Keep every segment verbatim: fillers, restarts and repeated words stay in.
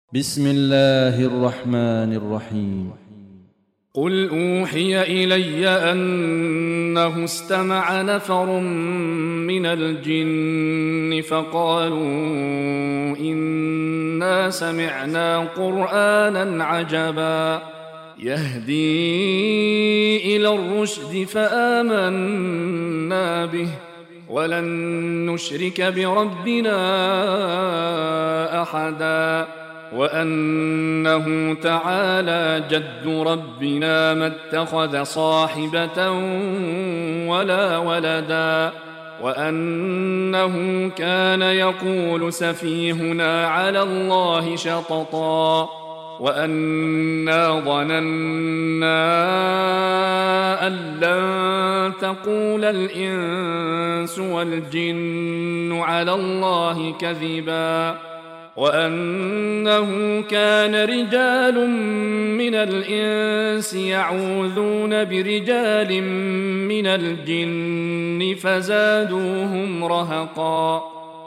بسم الله الرحمن الرحيم. قل أوحي إلي أنه استمع نفر من الجن فقالوا إنا سمعنا قرآنا عجبا يهدي إلى الرشد فآمنا به ولن نشرك بربنا أحدا وأنه تعالى جد ربنا ما اتخذ صاحبة ولا ولدا وأنه كان يقول سفيهنا على الله شططا وأنا ظننا أن لن تقول الإنس والجن على الله كذبا وأنه كان رجال من الإنس يعوذون برجال من الجن فزادوهم رهقا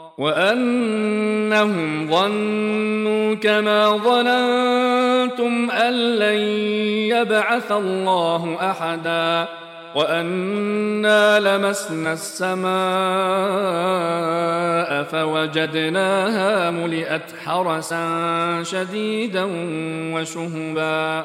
وأنهم ظنوا كما ظننتم أن لن يبعث الله أحدا وأنا لمسنا السماء فوجدناها ملئت حرسا شديدا وشهبا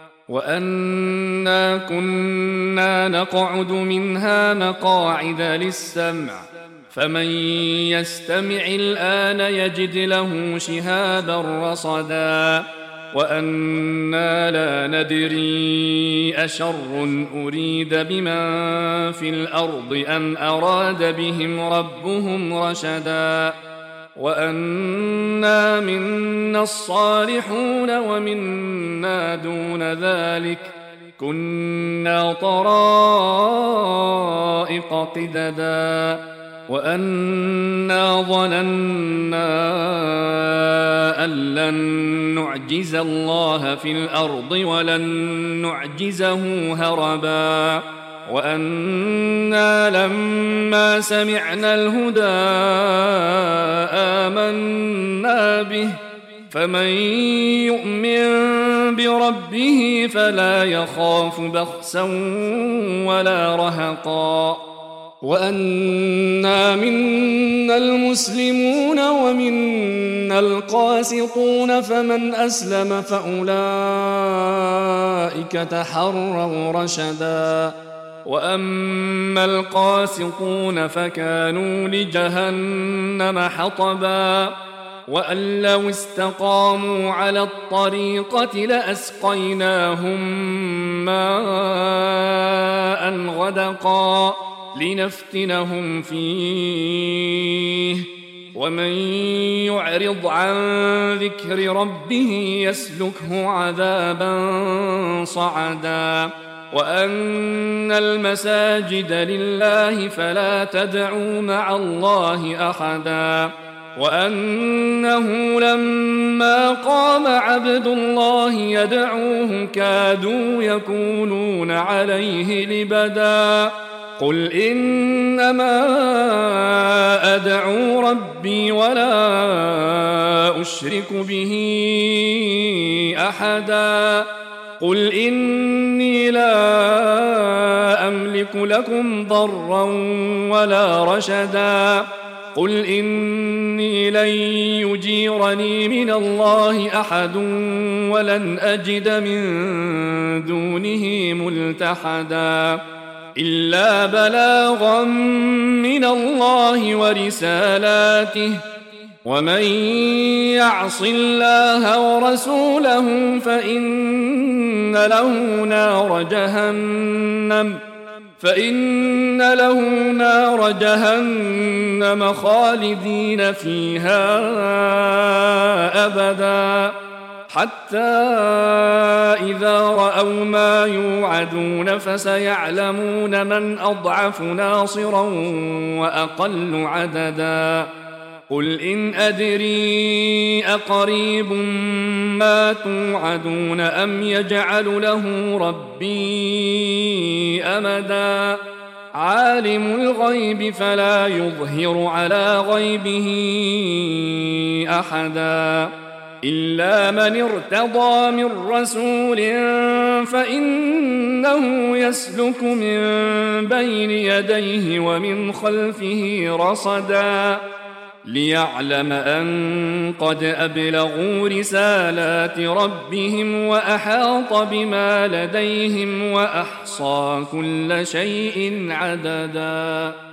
وأنا كنا نقعد منها مقاعد للسمع فمن يستمع الآن يجد له شهابا رصدا وأنا لا ندري أشر أريد بمن في الأرض أم أراد بهم ربهم رشدا وأنا منا الصالحون ومنا دون ذلك كنا طرائق قددا وأنا ظننا أن لن نعجز الله في الأرض ولن نعجزه هربا وأنا لما سمعنا الهدى آمنا به فمن يؤمن بربه فلا يخاف بخسا ولا رهقا وأنا منا المسلمون ومنا القاسطون فمن أسلم فأولئك تحروا رشدا وأما القاسطون فكانوا لجهنم حطبا وأن لو استقاموا على الطريقة لأسقيناهم ماء غدقا لنفتنهم فيه ومن يعرض عن ذكر ربه يسلكه عذابا صعدا وأن المساجد لله فلا تدعوا مع الله أحدا وأنه لما قام عبد الله يدعوه كادوا يكونون عليه لبدا قل إنما أدعو ربي ولا أشرك به أحدا قل إني لا أملك لكم ضرا ولا رشدا قل إني لن يجيرني من الله أحد ولن أجد من دونه ملتحدا إلا بلاغا من الله ورسالاته ومن يعص الله ورسوله فإن له نار جهنم فإن له نار جهنم خالدين فيها أبدا حتى إذا رأوا ما يوعدون فسيعلمون من أضعف ناصرا وأقل عددا قل إن أدري أقريب ما توعدون أم يجعل له ربي أمدا عالم الغيب فلا يظهر على غيبه أحدا إلا من ارتضى من رسول فإنه يسلك من بين يديه ومن خلفه رصدا ليعلم أن قد أبلغوا رسالات ربهم وأحاط بما لديهم وأحصى كل شيء عددا.